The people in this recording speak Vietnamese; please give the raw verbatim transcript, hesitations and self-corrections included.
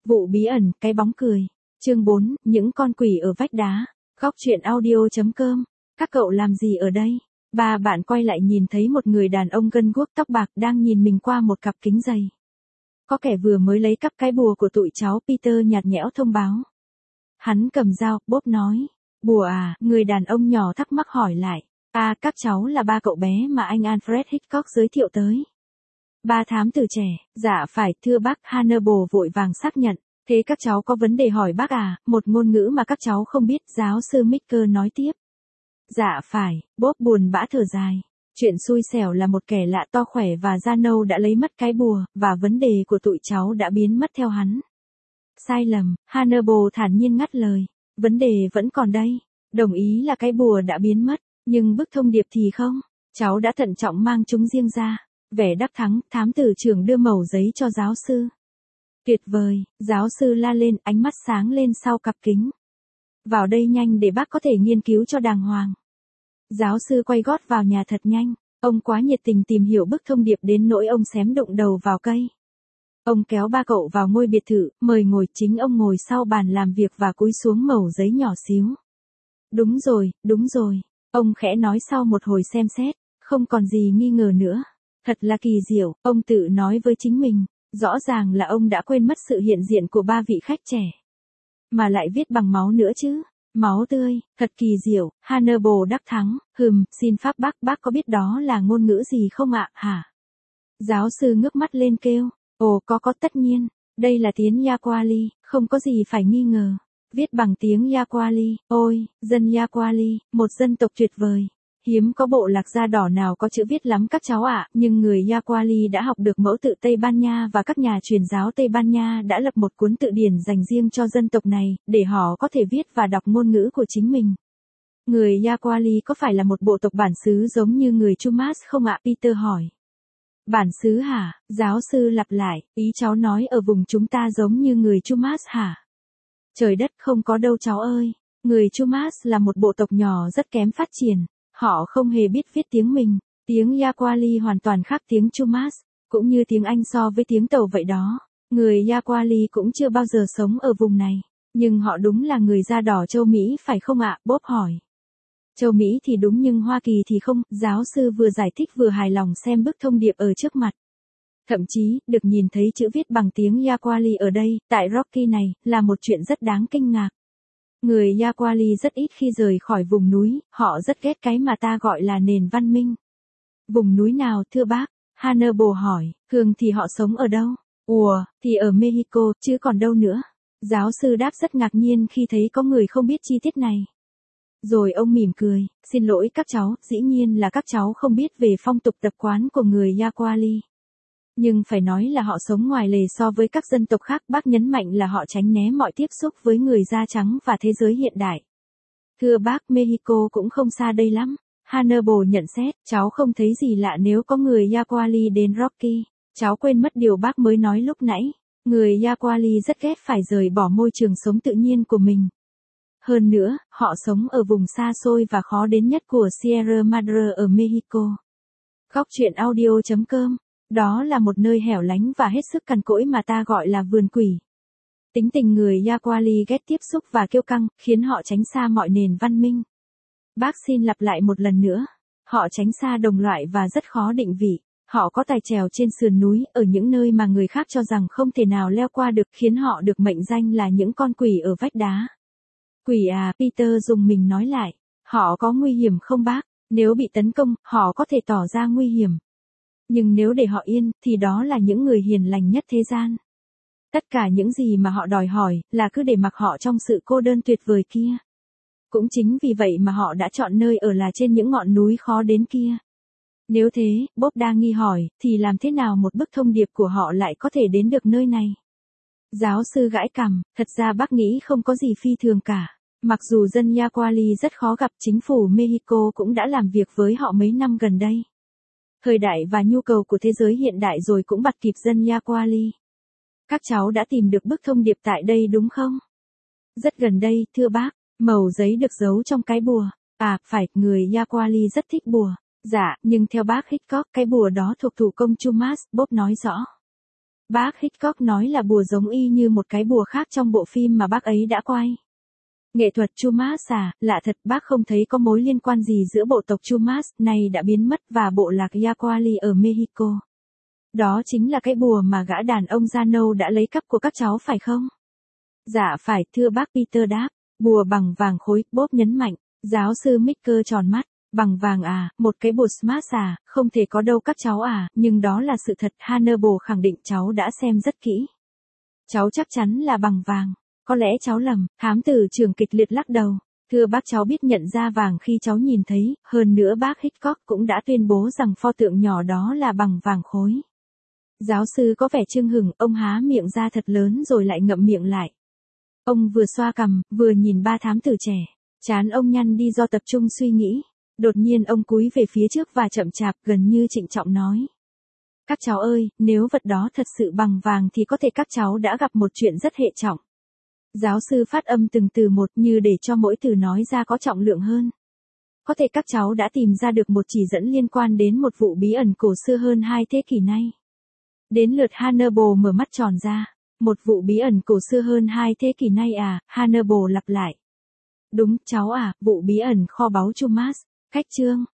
Vụ bí ẩn, cái bóng cười. Chương bốn, những con quỷ ở vách đá. Góc truyện audio.com. Các cậu làm gì ở đây? Ba bạn quay lại nhìn thấy một người đàn ông gân guốc tóc bạc đang nhìn mình qua một cặp kính dày. Có kẻ vừa mới lấy cắp cái bùa của tụi cháu, Peter nhạt nhẽo thông báo. Hắn cầm dao, Bob nói. Bùa à, người đàn ông nhỏ thắc mắc hỏi lại. À, các cháu là ba cậu bé mà anh Alfred Hitchcock giới thiệu tới. Ba thám tử trẻ, dạ phải, thưa bác, Hannibal vội vàng xác nhận. Thế các cháu có vấn đề hỏi bác à, một ngôn ngữ mà các cháu không biết, giáo sư Micker nói tiếp. Dạ phải, Bob buồn bã thở dài. Chuyện xui xẻo là một kẻ lạ to khỏe và da nâu đã lấy mất cái bùa, và vấn đề của tụi cháu đã biến mất theo hắn. Sai lầm, Hannibal thản nhiên ngắt lời. Vấn đề vẫn còn đây. Đồng ý là cái bùa đã biến mất, nhưng bức thông điệp thì không. Cháu đã thận trọng mang chúng riêng ra. Vẻ đắc thắng, thám tử trưởng đưa mẩu giấy cho giáo sư. Tuyệt vời, giáo sư la lên, ánh mắt sáng lên sau cặp kính. Vào đây nhanh để bác có thể nghiên cứu cho đàng hoàng. Giáo sư quay gót vào nhà thật nhanh, ông quá nhiệt tình tìm hiểu bức thông điệp đến nỗi ông xém đụng đầu vào cây. Ông kéo ba cậu vào ngôi biệt thự, mời ngồi, chính ông ngồi sau bàn làm việc và cúi xuống mẩu giấy nhỏ xíu. Đúng rồi, đúng rồi, ông khẽ nói sau một hồi xem xét, không còn gì nghi ngờ nữa. Thật là kỳ diệu, ông tự nói với chính mình, rõ ràng là ông đã quên mất sự hiện diện của ba vị khách trẻ. Mà lại viết bằng máu nữa chứ, máu tươi, thật kỳ diệu, Hannibal đắc thắng, hừm, xin pháp bác, bác có biết đó là ngôn ngữ gì không ạ, hả? Giáo sư ngước mắt lên kêu, ồ có có tất nhiên, đây là tiếng Yaquali, không có gì phải nghi ngờ. Viết bằng tiếng Yaquali, ôi, dân Yaquali, một dân tộc tuyệt vời. Hiếm có bộ lạc da đỏ nào có chữ viết lắm các cháu ạ, nhưng người Yaquali đã học được mẫu tự Tây Ban Nha và các nhà truyền giáo Tây Ban Nha đã lập một cuốn tự điển dành riêng cho dân tộc này, để họ có thể viết và đọc ngôn ngữ của chính mình. Người Yaquali có phải là một bộ tộc bản xứ giống như người Chumash không ạ? Peter hỏi. Bản xứ hả? Giáo sư lặp lại, ý cháu nói ở vùng chúng ta giống như người Chumash hả? Trời đất, không có đâu cháu ơi. Người Chumash là một bộ tộc nhỏ rất kém phát triển. Họ không hề biết viết tiếng mình. Tiếng Yaquali hoàn toàn khác tiếng Chumash, cũng như tiếng Anh so với tiếng Tàu vậy đó. Người Yaquali cũng chưa bao giờ sống ở vùng này. Nhưng họ đúng là người da đỏ châu Mỹ phải không ạ? Bob hỏi. Châu Mỹ thì đúng nhưng Hoa Kỳ thì không, giáo sư vừa giải thích vừa hài lòng xem bức thông điệp ở trước mặt. Thậm chí, được nhìn thấy chữ viết bằng tiếng Yaquali ở đây, tại Rocky này, là một chuyện rất đáng kinh ngạc. Người Yaquali rất ít khi rời khỏi vùng núi, họ rất ghét cái mà ta gọi là nền văn minh. Vùng núi nào thưa bác? Hannibal hỏi, thường thì họ sống ở đâu? Ủa, thì ở Mexico, chứ còn đâu nữa? Giáo sư đáp rất ngạc nhiên khi thấy có người không biết chi tiết này. Rồi ông mỉm cười, xin lỗi các cháu, dĩ nhiên là các cháu không biết về phong tục tập quán của người Yaquali. Nhưng phải nói là họ sống ngoài lề so với các dân tộc khác, bác nhấn mạnh là họ tránh né mọi tiếp xúc với người da trắng và thế giới hiện đại. Thưa bác, Mexico cũng không xa đây lắm. Hannibal nhận xét, cháu không thấy gì lạ nếu có người Yaquali đến Rocky. Cháu quên mất điều bác mới nói lúc nãy. Người Yaquali rất ghét phải rời bỏ môi trường sống tự nhiên của mình. Hơn nữa, họ sống ở vùng xa xôi và khó đến nhất của Sierra Madre ở Mexico. Góc truyện audio.com. Đó là một nơi hẻo lánh và hết sức cằn cỗi mà ta gọi là vườn quỷ. Tính tình người Yaquali ghét tiếp xúc và kiêu căng, khiến họ tránh xa mọi nền văn minh. Bác xin lặp lại một lần nữa. Họ tránh xa đồng loại và rất khó định vị. Họ có tài trèo trên sườn núi, ở những nơi mà người khác cho rằng không thể nào leo qua được, khiến họ được mệnh danh là những con quỷ ở vách đá. Quỷ à, Peter dùng mình nói lại. Họ có nguy hiểm không bác? Nếu bị tấn công, họ có thể tỏ ra nguy hiểm. Nhưng nếu để họ yên, thì đó là những người hiền lành nhất thế gian. Tất cả những gì mà họ đòi hỏi, là cứ để mặc họ trong sự cô đơn tuyệt vời kia. Cũng chính vì vậy mà họ đã chọn nơi ở là trên những ngọn núi khó đến kia. Nếu thế, Bob đang nghi hỏi, thì làm thế nào một bức thông điệp của họ lại có thể đến được nơi này? Giáo sư gãi cằm, thật ra bác nghĩ không có gì phi thường cả. Mặc dù dân Yaquali rất khó gặp, chính phủ Mexico cũng đã làm việc với họ mấy năm gần đây. Thời đại và nhu cầu của thế giới hiện đại rồi cũng bắt kịp dân Yaquali. Các cháu đã tìm được bức thông điệp tại đây đúng không? Rất gần đây, thưa bác, mẩu giấy được giấu trong cái bùa. À, phải, người Yaquali rất thích bùa. Dạ, nhưng theo bác Hitchcock, cái bùa đó thuộc thủ công Chumash, Bob nói rõ. Bác Hitchcock nói là bùa giống y như một cái bùa khác trong bộ phim mà bác ấy đã quay. Nghệ thuật Chumash à, lạ thật, bác không thấy có mối liên quan gì giữa bộ tộc Chumash này đã biến mất và bộ lạc Yaquali ở Mexico. Đó chính là cái bùa mà gã đàn ông da nâu đã lấy cắp của các cháu phải không? Dạ phải, thưa bác Peter đáp. Bùa bằng vàng khối, Bob nhấn mạnh. Giáo sư Micker tròn mắt. Bằng vàng à, một cái bùa Smash à, không thể có đâu các cháu à, nhưng đó là sự thật. Hannibal khẳng định cháu đã xem rất kỹ. Cháu chắc chắn là bằng vàng. Có lẽ cháu lầm, thám tử trưởng kịch liệt lắc đầu. Thưa bác, cháu biết nhận ra vàng khi cháu nhìn thấy, hơn nữa bác Hitchcock cũng đã tuyên bố rằng pho tượng nhỏ đó là bằng vàng khối. Giáo sư có vẻ chưng hửng, ông há miệng ra thật lớn rồi lại ngậm miệng lại. Ông vừa xoa cằm, vừa nhìn ba thám tử trẻ. Trán ông nhăn đi do tập trung suy nghĩ. Đột nhiên ông cúi về phía trước và chậm chạp, gần như trịnh trọng nói. Các cháu ơi, nếu vật đó thật sự bằng vàng thì có thể các cháu đã gặp một chuyện rất hệ trọng. Giáo sư phát âm từng từ một như để cho mỗi từ nói ra có trọng lượng hơn. Có thể các cháu đã tìm ra được một chỉ dẫn liên quan đến một vụ bí ẩn cổ xưa hơn hai thế kỷ nay. Đến lượt Hannibal mở mắt tròn ra. Một vụ bí ẩn cổ xưa hơn hai thế kỷ nay à, Hannibal lặp lại. Đúng, cháu à, vụ bí ẩn kho báu Chumash. Khách chương.